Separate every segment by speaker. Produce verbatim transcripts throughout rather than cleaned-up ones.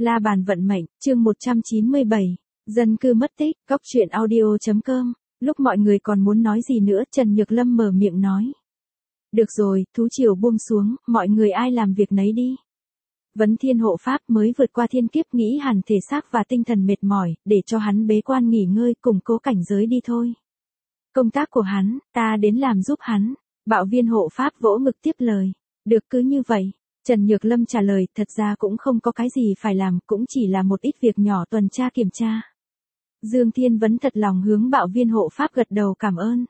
Speaker 1: La bàn vận mệnh, chương một trăm chín mươi bảy, dân cư mất tích, góc truyện audio chấm com. Lúc mọi người còn muốn nói gì nữa, Trần Nhược Lâm mở miệng nói. Được rồi, thú triều buông xuống, mọi người ai làm việc nấy đi. Vấn Thiên hộ pháp mới vượt qua thiên kiếp, nghĩ hẳn thể xác và tinh thần mệt mỏi, để cho hắn bế quan nghỉ ngơi, củng cố cảnh giới đi thôi. Công tác của hắn, ta đến làm giúp hắn. Bạo Viên hộ pháp vỗ ngực tiếp lời. Được, cứ như vậy. Trần Nhược Lâm trả lời, thật ra cũng không có cái gì phải làm, cũng chỉ là một ít việc nhỏ tuần tra kiểm tra. Dương Thiên Vấn thật lòng hướng Bạo Viên hộ pháp gật đầu cảm ơn.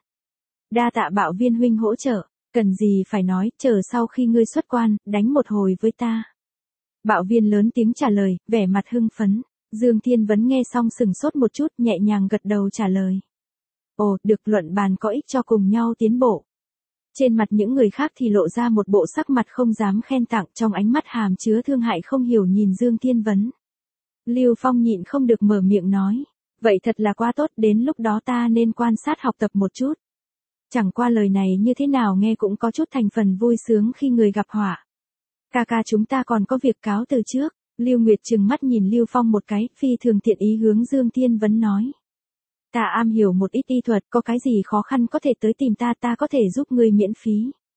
Speaker 1: Đa tạ Bạo Viên huynh hỗ trợ, cần gì phải nói, chờ sau khi ngươi xuất quan, đánh một hồi với ta. Bạo Viên lớn tiếng trả lời, vẻ mặt hưng phấn. Dương Thiên Vấn nghe xong sừng sốt một chút, nhẹ nhàng gật đầu trả lời. Ồ, được, luận bàn có ích cho cùng nhau tiến bộ. Trên mặt những người khác thì lộ ra một bộ sắc mặt không dám khen tặng, trong ánh mắt hàm chứa thương hại không hiểu nhìn Dương Thiên Vấn. Lưu Phong nhịn không được mở miệng nói, vậy thật là quá tốt, đến lúc đó ta nên quan sát học tập một chút. Chẳng qua lời này như thế nào nghe cũng có chút thành phần vui sướng khi người gặp họa. Ca ca chúng ta còn có việc cáo từ trước. Lưu Nguyệt trừng mắt nhìn Lưu Phong một cái, phi thường thiện ý hướng Dương Thiên Vấn nói. Ta am hiểu một ít y thuật, có cái gì khó khăn có thể tới tìm ta, ta có thể giúp ngươi miễn phí.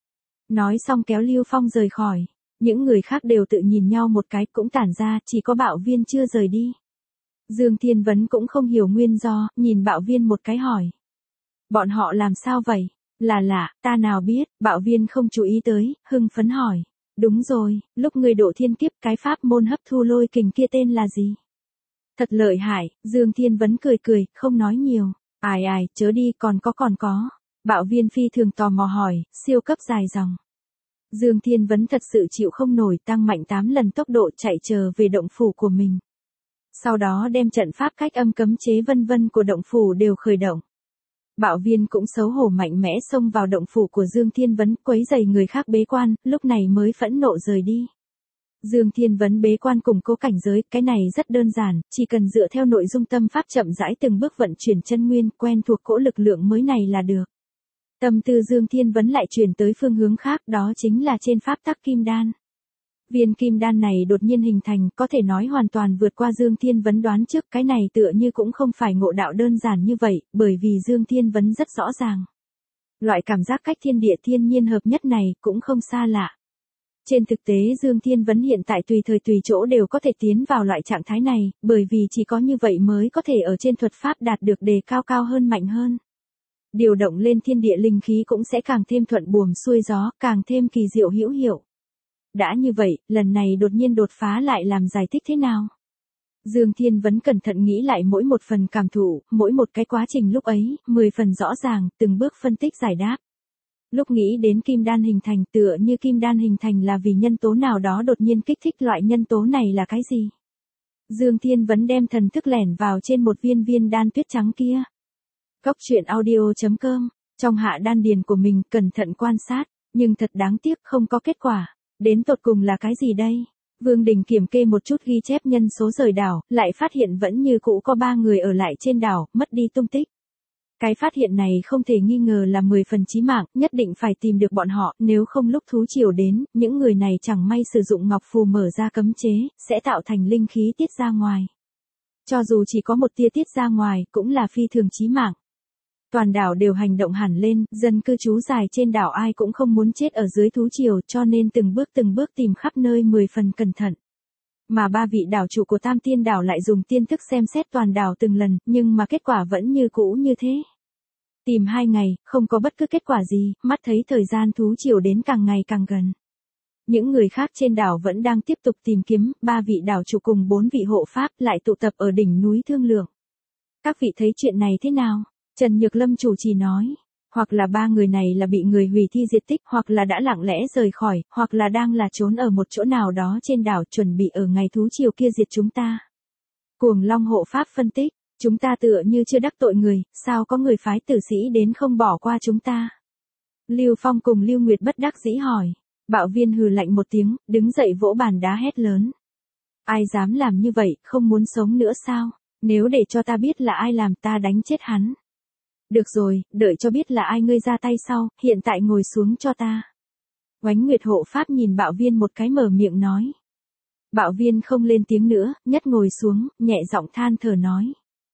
Speaker 1: Nói xong kéo Lưu Phong rời khỏi. Những người khác đều tự nhìn nhau một cái, cũng tản ra, chỉ có Bạo Viên chưa rời đi. Dương Thiên Vấn cũng không hiểu nguyên do, nhìn Bạo Viên một cái hỏi. Bọn họ làm sao vậy? Là lạ, ta nào biết. Bạo Viên không chú ý tới, hưng phấn hỏi. Đúng rồi, lúc ngươi độ thiên kiếp, cái pháp môn hấp thu lôi kình kia tên là gì? Thật lợi hại. Dương Thiên Vấn cười cười, không nói nhiều. Ai ai, chớ đi, còn có còn có. Bạo Viên phi thường tò mò hỏi, siêu cấp dài dòng. Dương Thiên Vấn thật sự chịu không nổi, tăng mạnh tám lần tốc độ chạy chờ về động phủ của mình. Sau đó đem trận pháp cách âm cấm chế vân vân của động phủ đều khởi động. Bạo Viên cũng xấu hổ mạnh mẽ xông vào động phủ của Dương Thiên Vấn, quấy rầy người khác bế quan, lúc này mới phẫn nộ rời đi. Dương Thiên Vấn bế quan củng cố cảnh giới, cái này rất đơn giản, chỉ cần dựa theo nội dung tâm pháp chậm rãi từng bước vận chuyển chân nguyên, quen thuộc cỗ lực lượng mới này là được. Tâm tư Dương Thiên Vấn lại chuyển tới phương hướng khác, đó chính là trên pháp tắc kim đan. Viên kim đan này đột nhiên hình thành, có thể nói hoàn toàn vượt qua Dương Thiên Vấn đoán trước, cái này tựa như cũng không phải ngộ đạo đơn giản như vậy, bởi vì Dương Thiên Vấn rất rõ ràng. Loại cảm giác cách thiên địa thiên nhiên hợp nhất này cũng không xa lạ. Trên thực tế Dương Thiên Vấn hiện tại tùy thời tùy chỗ đều có thể tiến vào loại trạng thái này, bởi vì chỉ có như vậy mới có thể ở trên thuật pháp đạt được đề cao cao hơn mạnh hơn. Điều động lên thiên địa linh khí cũng sẽ càng thêm thuận buồm xuôi gió, càng thêm kỳ diệu hữu hiệu. Đã như vậy, lần này đột nhiên đột phá lại làm giải thích thế nào? Dương Thiên Vấn cẩn thận nghĩ lại mỗi một phần cảm thụ, mỗi một cái quá trình lúc ấy, mười phần rõ ràng, từng bước phân tích giải đáp. Lúc nghĩ đến kim đan hình thành, tựa như kim đan hình thành là vì nhân tố nào đó đột nhiên kích thích, loại nhân tố này là cái gì? Dương Thiên Vấn đem thần thức lẻn vào trên một viên viên đan tuyết trắng kia. Góc truyện audio chấm com, trong hạ đan điền của mình cẩn thận quan sát, nhưng thật đáng tiếc không có kết quả. Đến tột cùng là cái gì đây? Vương Đình kiểm kê một chút ghi chép nhân số rời đảo, lại phát hiện vẫn như cũ có ba người ở lại trên đảo, mất đi tung tích. Cái phát hiện này không thể nghi ngờ là mười phần chí mạng, nhất định phải tìm được bọn họ, nếu không lúc thú triều đến, những người này chẳng may sử dụng ngọc phù mở ra cấm chế, sẽ tạo thành linh khí tiết ra ngoài. Cho dù chỉ có một tia tiết ra ngoài, cũng là phi thường chí mạng. Toàn đảo đều hành động hẳn lên, dân cư trú dài trên đảo ai cũng không muốn chết ở dưới thú triều, cho nên từng bước từng bước tìm khắp nơi mười phần cẩn thận. Mà ba vị đảo chủ của Tam Tiên đảo lại dùng tiên thức xem xét toàn đảo từng lần, nhưng mà kết quả vẫn như cũ như thế. Tìm hai ngày, không có bất cứ kết quả gì, mắt thấy thời gian thú triều đến càng ngày càng gần. Những người khác trên đảo vẫn đang tiếp tục tìm kiếm, ba vị đảo chủ cùng bốn vị hộ pháp lại tụ tập ở đỉnh núi thương lượng. Các vị thấy chuyện này thế nào? Trần Nhược Lâm chủ trì nói, hoặc là ba người này là bị người hủy thi diệt tích, hoặc là đã lặng lẽ rời khỏi, hoặc là đang là trốn ở một chỗ nào đó trên đảo chuẩn bị ở ngày thú triều kia diệt chúng ta. Cuồng Long hộ pháp phân tích, chúng ta tựa như chưa đắc tội người, sao có người phái tử sĩ đến không bỏ qua chúng ta? Lưu Phong cùng Lưu Nguyệt bất đắc dĩ hỏi. Bạo Viên hừ lạnh một tiếng, đứng dậy vỗ bàn đá hét lớn. Ai dám làm như vậy, không muốn sống nữa sao? Nếu để cho ta biết là ai làm, ta đánh chết hắn. Được rồi, đợi cho biết là ai ngươi ra tay sau, hiện tại ngồi xuống cho ta. Oánh Nguyệt hộ pháp nhìn Bạo Viên một cái mở miệng nói. Bạo Viên không lên tiếng nữa, nhất ngồi xuống, nhẹ giọng than thở nói.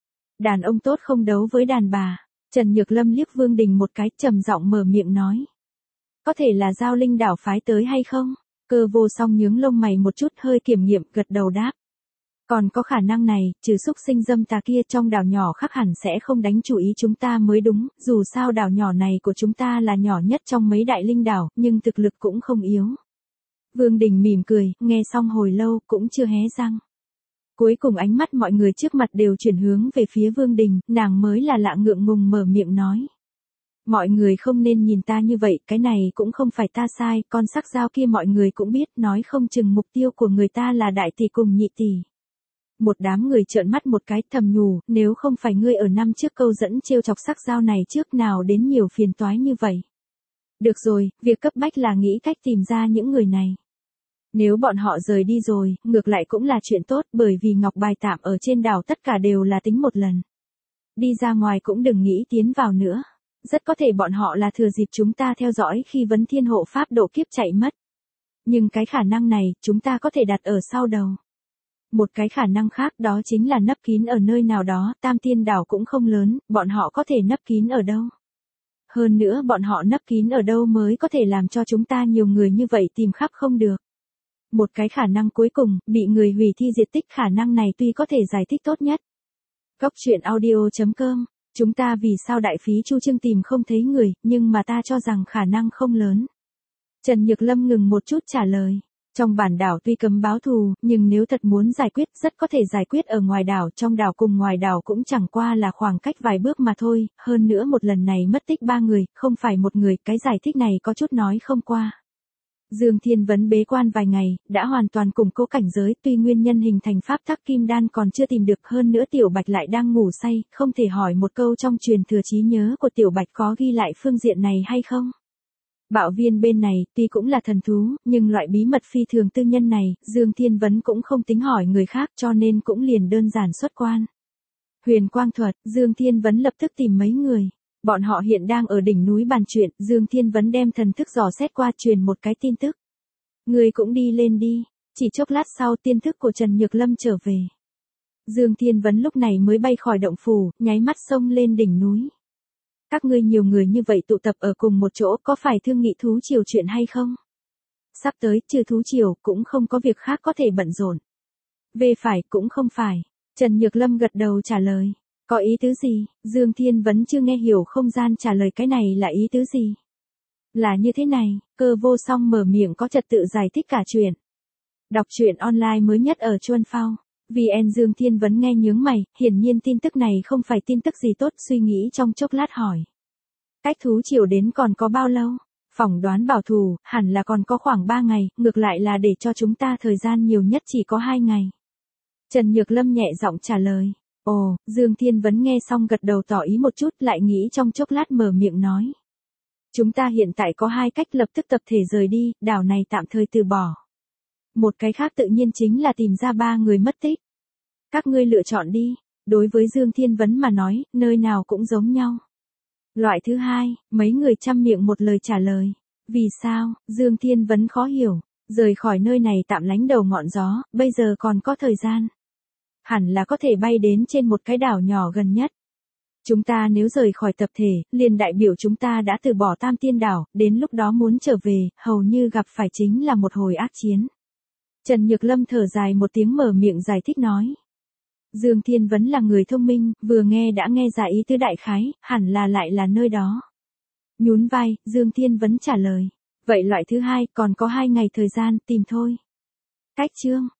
Speaker 1: Đàn ông tốt không đấu với đàn bà. Trần Nhược Lâm liếc Vương Đình một cái, trầm giọng mở miệng nói. Có thể là Giao Linh đảo phái tới hay không? Cơ Vô Song nhướng lông mày một chút, hơi kiểm nghiệm, gật đầu đáp. Còn có khả năng này, trừ xúc sinh dâm tà kia trong đảo nhỏ khác hẳn sẽ không đánh chủ ý chúng ta mới đúng, dù sao đảo nhỏ này của chúng ta là nhỏ nhất trong mấy đại linh đảo, nhưng thực lực cũng không yếu. Vương Đình mỉm cười, nghe xong hồi lâu, cũng chưa hé răng. Cuối cùng ánh mắt mọi người trước mặt đều chuyển hướng về phía Vương Đình, nàng mới là lạ ngượng ngùng mở miệng nói. Mọi người không nên nhìn ta như vậy, cái này cũng không phải ta sai, con sắc dao kia mọi người cũng biết, nói không chừng mục tiêu của người ta là đại tỷ cùng nhị tỷ. Một đám người trợn mắt một cái, thầm nhủ, nếu không phải ngươi ở năm trước câu dẫn trêu chọc sắc dao này trước nào đến nhiều phiền toái như vậy. Được rồi, việc cấp bách là nghĩ cách tìm ra những người này. Nếu bọn họ rời đi rồi, ngược lại cũng là chuyện tốt, bởi vì ngọc bài tạm ở trên đảo tất cả đều là tính một lần. Đi ra ngoài cũng đừng nghĩ tiến vào nữa. Rất có thể bọn họ là thừa dịp chúng ta theo dõi khi vấn thiên hộ pháp độ kiếp chạy mất. Nhưng cái khả năng này, chúng ta có thể đặt ở sau đầu. Một cái khả năng khác đó chính là nấp kín ở nơi nào đó, Tam Tiên đảo cũng không lớn, bọn họ có thể nấp kín ở đâu. Hơn nữa bọn họ nấp kín ở đâu mới có thể làm cho chúng ta nhiều người như vậy tìm khắp không được. Một cái khả năng cuối cùng, bị người hủy thi diệt tích, khả năng này tuy có thể giải thích tốt nhất. Góc truyện audio chấm com, chúng ta vì sao đại phí chu trương tìm không thấy người, nhưng mà ta cho rằng khả năng không lớn. Trần Nhược Lâm ngừng một chút trả lời. Trong bản đảo tuy cấm báo thù, nhưng nếu thật muốn giải quyết, rất có thể giải quyết ở ngoài đảo, trong đảo cùng ngoài đảo cũng chẳng qua là khoảng cách vài bước mà thôi, hơn nữa một lần này mất tích ba người, không phải một người, cái giải thích này có chút nói không qua. Dương Thiên Vấn bế quan vài ngày, đã hoàn toàn củng cố cảnh giới, tuy nguyên nhân hình thành pháp tắc kim đan còn chưa tìm được, hơn nữa Tiểu Bạch lại đang ngủ say, không thể hỏi một câu trong truyền thừa trí nhớ của Tiểu Bạch có ghi lại phương diện này hay không. Bạo Viên bên này, tuy cũng là thần thú, nhưng loại bí mật phi thường tư nhân này, Dương Thiên Vấn cũng không tính hỏi người khác cho nên cũng liền đơn giản xuất quan. Huyền Quang Thuật, Dương Thiên Vấn lập tức tìm mấy người. Bọn họ hiện đang ở đỉnh núi bàn chuyện, Dương Thiên Vấn đem thần thức dò xét qua truyền một cái tin tức. Người cũng đi lên đi, chỉ chốc lát sau tin tức của Trần Nhược Lâm trở về. Dương Thiên Vấn lúc này mới bay khỏi động phủ, nháy mắt xông lên đỉnh núi. Các ngươi nhiều người như vậy tụ tập ở cùng một chỗ có phải thương nghị thú triều chuyện hay không? Sắp tới, trừ thú triều, cũng không có việc khác có thể bận rộn. Về phải, cũng không phải. Trần Nhược Lâm gật đầu trả lời. Có ý tứ gì? Dương Thiên Vấn chưa nghe hiểu không gian trả lời cái này là ý tứ gì? Là như thế này, Cơ Vô Song mở miệng có trật tự giải thích cả chuyện. Đọc truyện online mới nhất ở Chuan Phao. vê en Dương Thiên Vấn nghe nhướng mày, hiển nhiên tin tức này không phải tin tức gì tốt, suy nghĩ trong chốc lát hỏi. Cách thú triều đến còn có bao lâu? Phỏng đoán bảo thủ, hẳn là còn có khoảng ba ngày, ngược lại là để cho chúng ta thời gian nhiều nhất chỉ có hai ngày. Trần Nhược Lâm nhẹ giọng trả lời. Ồ, Dương Thiên Vấn nghe xong gật đầu tỏ ý một chút, lại nghĩ trong chốc lát mở miệng nói. Chúng ta hiện tại có hai cách, lập tức tập thể rời đi, đảo này tạm thời từ bỏ. Một cái khác tự nhiên chính là tìm ra ba người mất tích. Các ngươi lựa chọn đi, đối với Dương Thiên Vấn mà nói, nơi nào cũng giống nhau. Loại thứ hai, mấy người chăm miệng một lời trả lời. Vì sao? Dương Thiên Vấn khó hiểu, rời khỏi nơi này tạm lánh đầu ngọn gió, bây giờ còn có thời gian. Hẳn là có thể bay đến trên một cái đảo nhỏ gần nhất. Chúng ta nếu rời khỏi tập thể, liền đại biểu chúng ta đã từ bỏ Tam Tiên đảo, đến lúc đó muốn trở về, hầu như gặp phải chính là một hồi ác chiến. Trần Nhược Lâm thở dài một tiếng mở miệng giải thích nói. Dương Thiên Vấn là người thông minh, vừa nghe đã nghe ra ý tứ đại khái, hẳn là lại là nơi đó. Nhún vai, Dương Thiên Vấn trả lời. Vậy loại thứ hai, còn có hai ngày thời gian, tìm thôi. Cách chương.